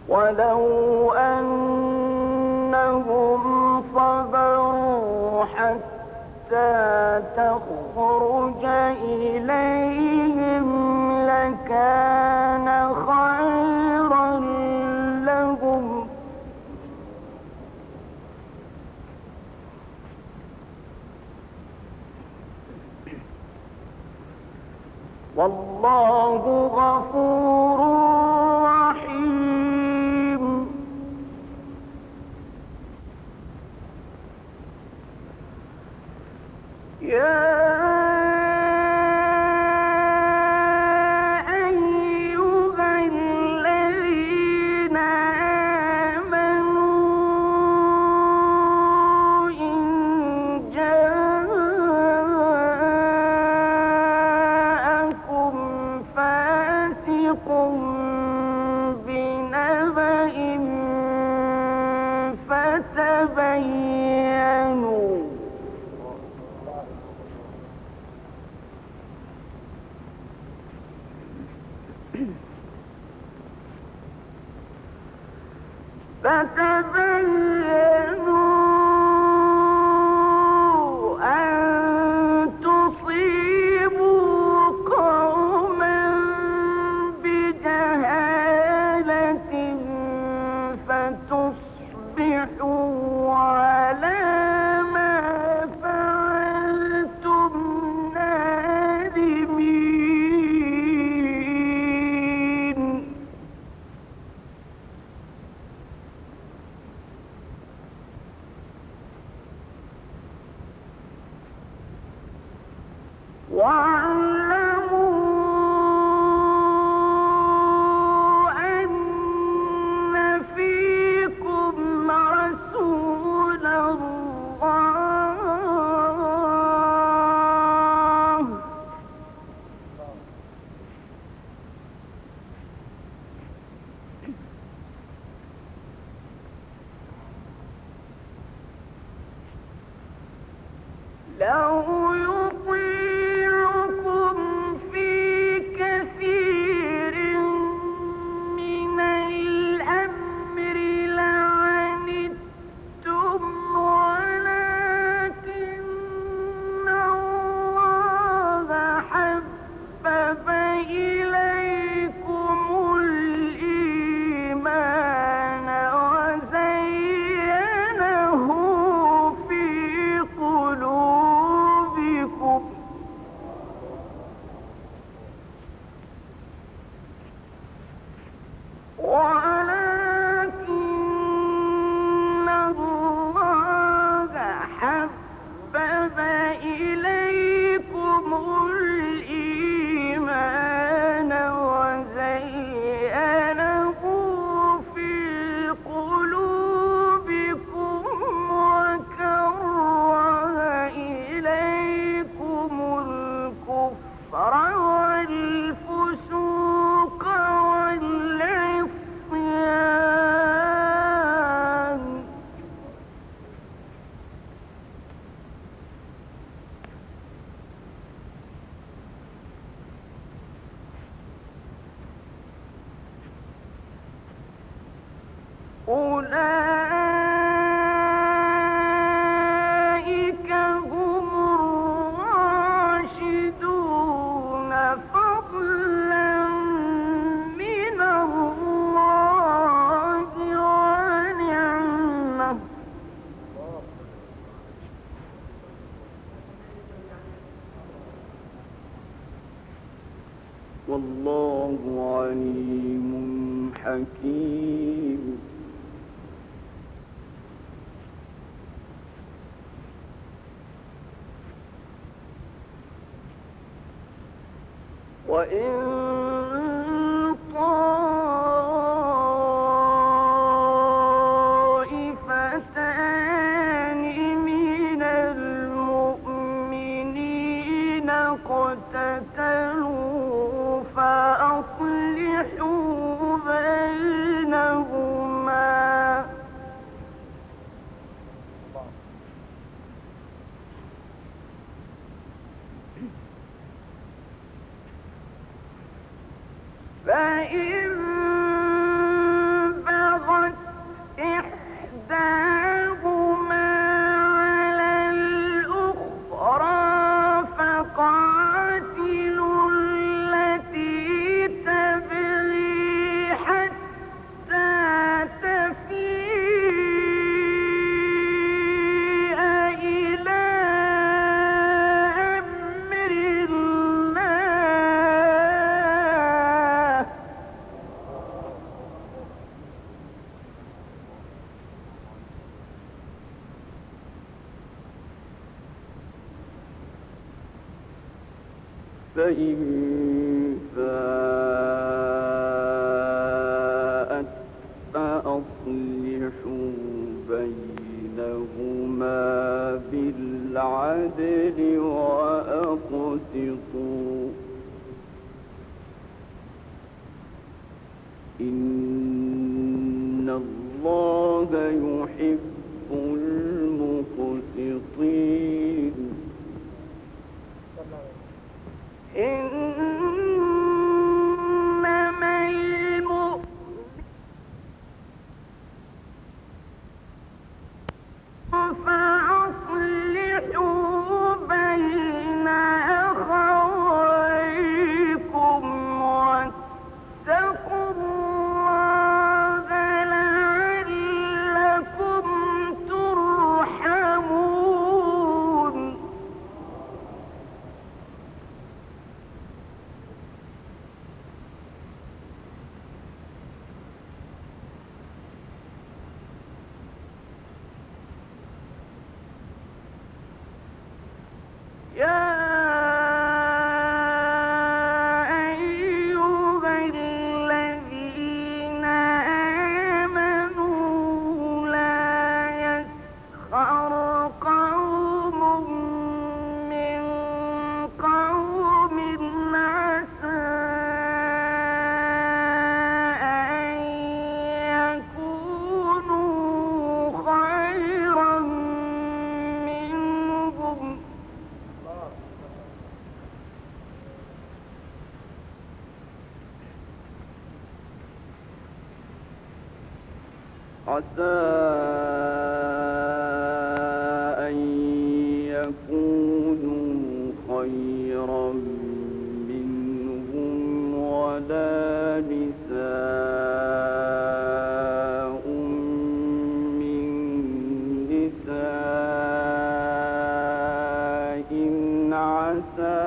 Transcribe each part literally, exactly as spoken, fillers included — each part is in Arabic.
ولو أنهم صبروا حتى تخرج إليهم لكان خيرا لهم. والله غفور رحيم. يا فتبينوا أن تصيبوا قوما بجهالة فتصبحوا على ما فعلتم نادمين. واعلموا أن فيكم رسول الله لو يطيعكم في كثير من الأمر لعنتم ولكن الله حبب إليكم الإيمان وزينه في قلوبكم ولكن الله حبب إليكم الإيمان وزينه في قلوبكم وكره إليكم الكفر والفسوق والعصيان. أولئك هم الراشدون فضلا من الله ونعمة. والله عليم حكيم. وإن طائفتان من المؤمنين اقتتلوا فأصلحوا بينهما فإن فإن فاءت فأصلحوا بينهما بالعدل وأقسطوا إن الله يحب المقسطين إنما المؤمنون فأصلحوا بين أخويكم واتقوا الله لعلكم ترحمون يا أيها الذين آمنوا لا يسخر قوم من قوم عسى أن يكونوا خيرا منهم عسى أن يكونوا خيرا منهم ولا نساء من نساء عسى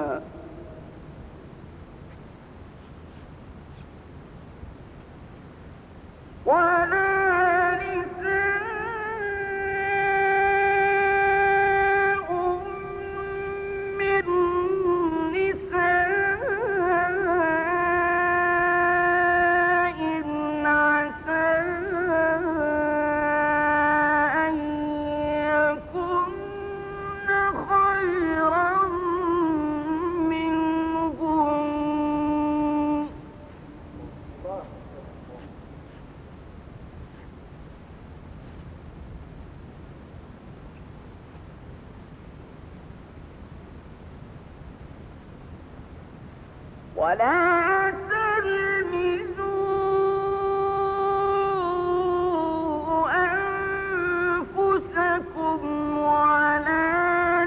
ولا ولا تلمزوا أنفسكم ولا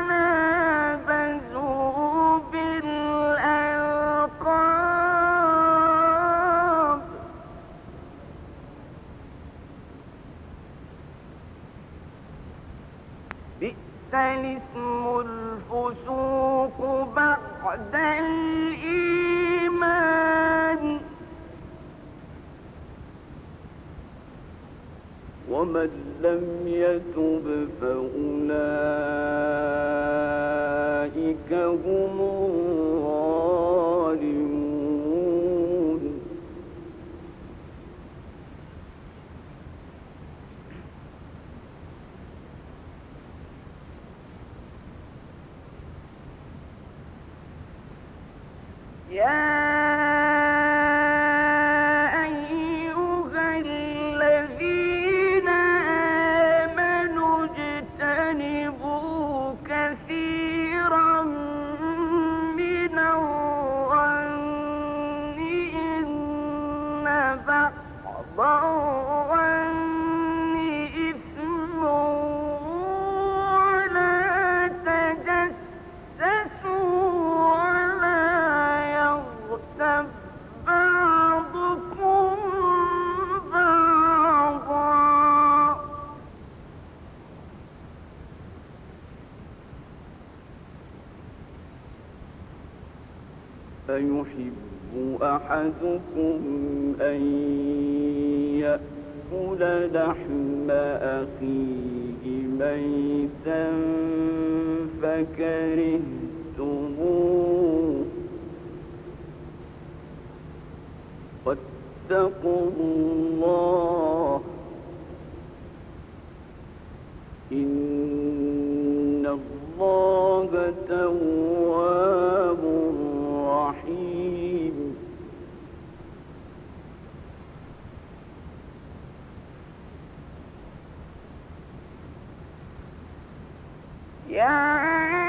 تنابزوا بالألقاب بئس الاسم الفسوق بعد الإيمان ومن لم يتب فأولئك هم الظالمون يا أيها الذين آمنوا اجتنبوا كثيرا من الظن إن بعض الظن إثم ولا تجسسوا بعضكم بعضا أيحب أحدكم أن يأكل لحم أخيه ميتا فكرهتموه واتقوا الله إن الله تواب رحيم يا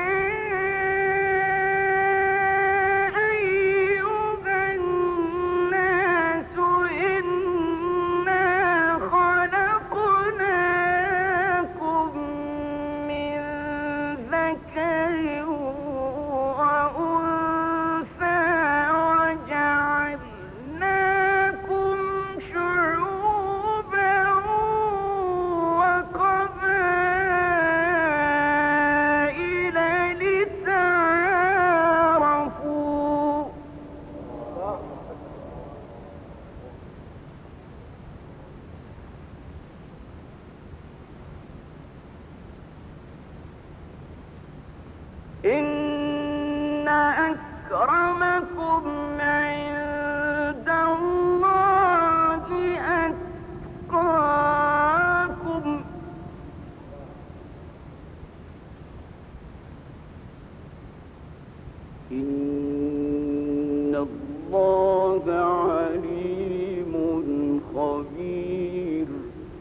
إن أكرمكم عند الله أتقاكم إن الله عليم خبير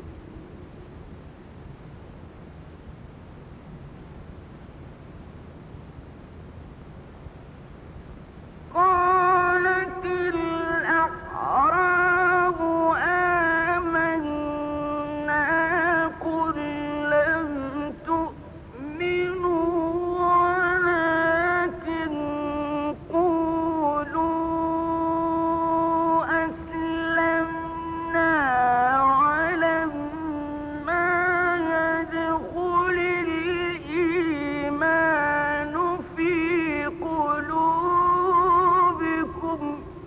قالت الأعراب آمنا قل لم تؤمنوا ولكن قولوا أسلمنا ولما يدخل الإيمان في قلوبكم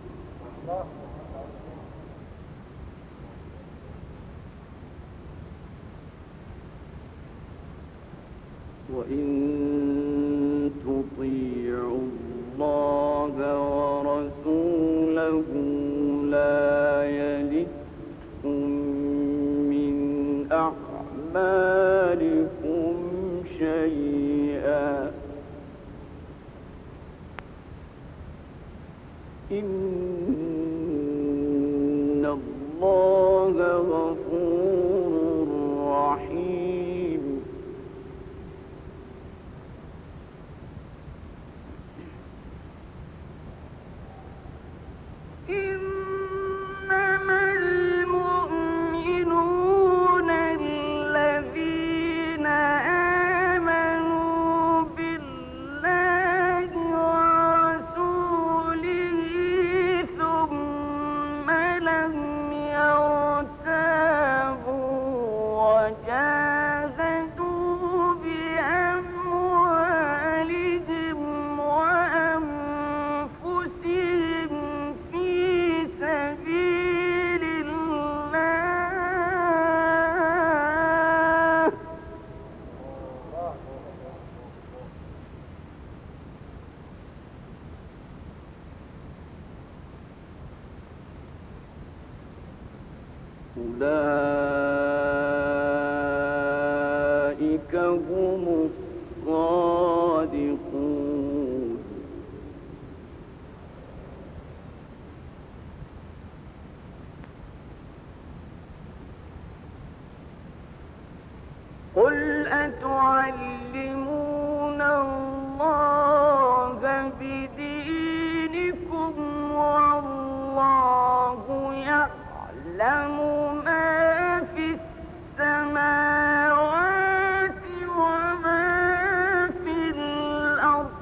وإن تطيعوا الله ورسوله لا يلدكم من أعمالكم شيئا إن الله غفور رحيم إنما المؤمنون الذين آمنوا بالله ورسوله ثم لم يرتابوا وجاهدوا بأموالهم وأنفسهم في سبيل الله أولئك هم الصادقون قل أتعلمون الله بدينكم والله يعلم ما في السماوات وما في الأرض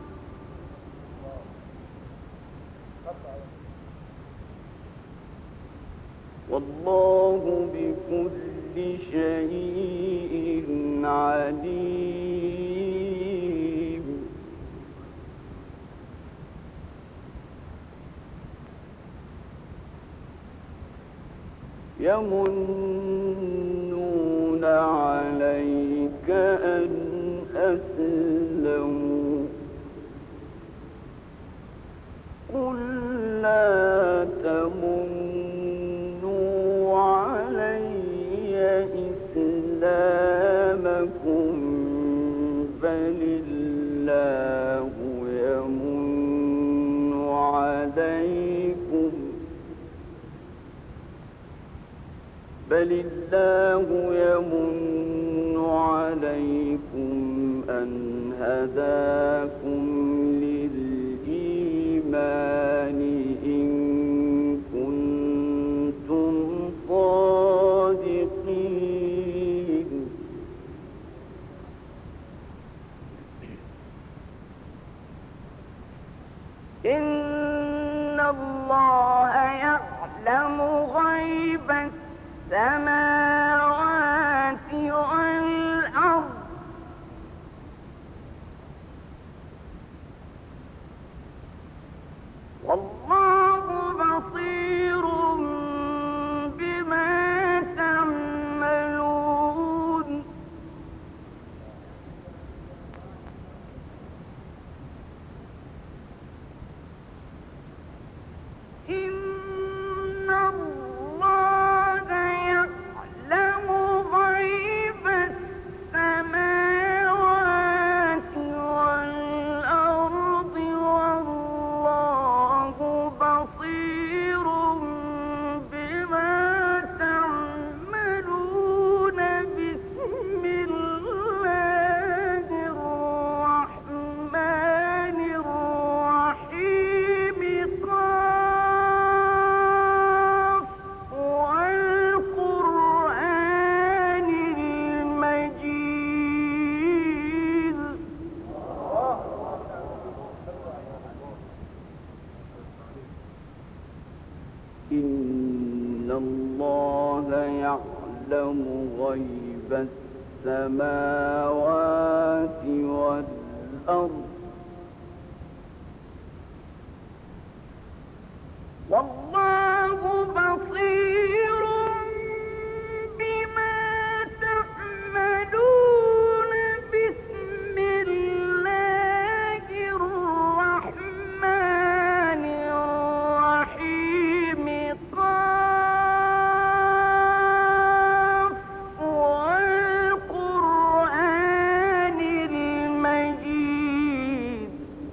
والله بكل شيء عليم يمنون عليك أن أسلموا قل لا تمنوا بل الله يمن عليكم أن هداكم للإيمان إن كنتم صادقين. إن الله يعلم غيب السماوات والأرض والله بصير بما تعملون. إن الله يعلم غيب السماوات والأرض والله بصير بما تعملون. بسم الله الرحمن الرحيم. قاف والقرآن المجيد. إن الله يعلم غيب السماوات والأرض والله بصير بما تعملون. بسم الله الرحمن الرحيم. قاف والقرآن المجيد.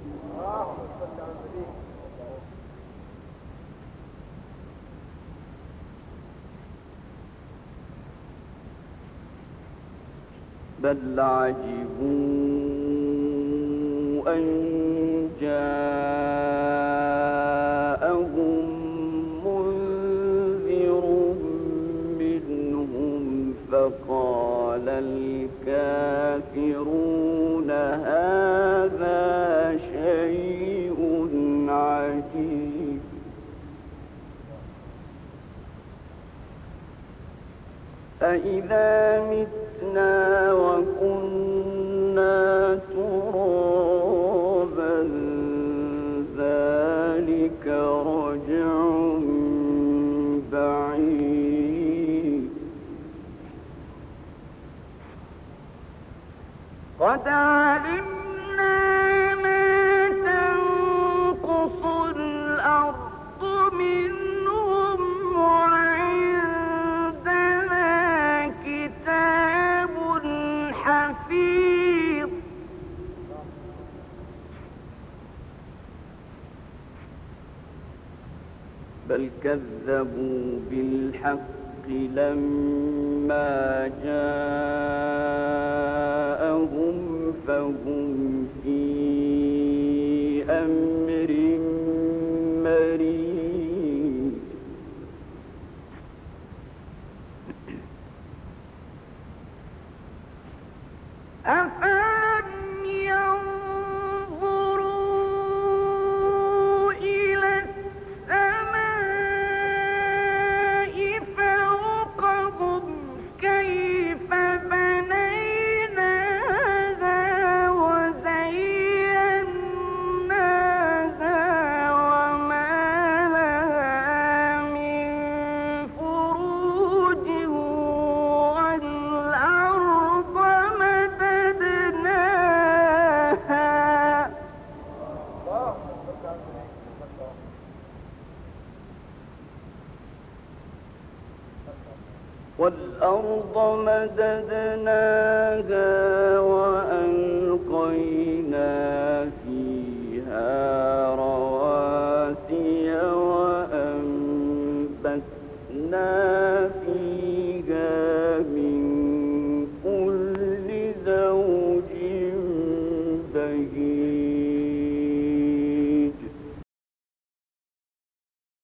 بل عجبوا أن جاءهم منذر منهم فقال الكافرون هذا شيء عجيب. أإذا متنا وكنا ترابا ذلك رجع بعيد. قد علمنا ما تنقص الأرض منهم وعندنا كتاب حفيظ. بل كذبوا بالحق لما جاءهم فهم في أمر مريج. أفلم ينظروا إلى السماء فوقهم كيف بنيناها وزيناها وما لها من فروج والأرض مددناها والأرض مددناها وألقينا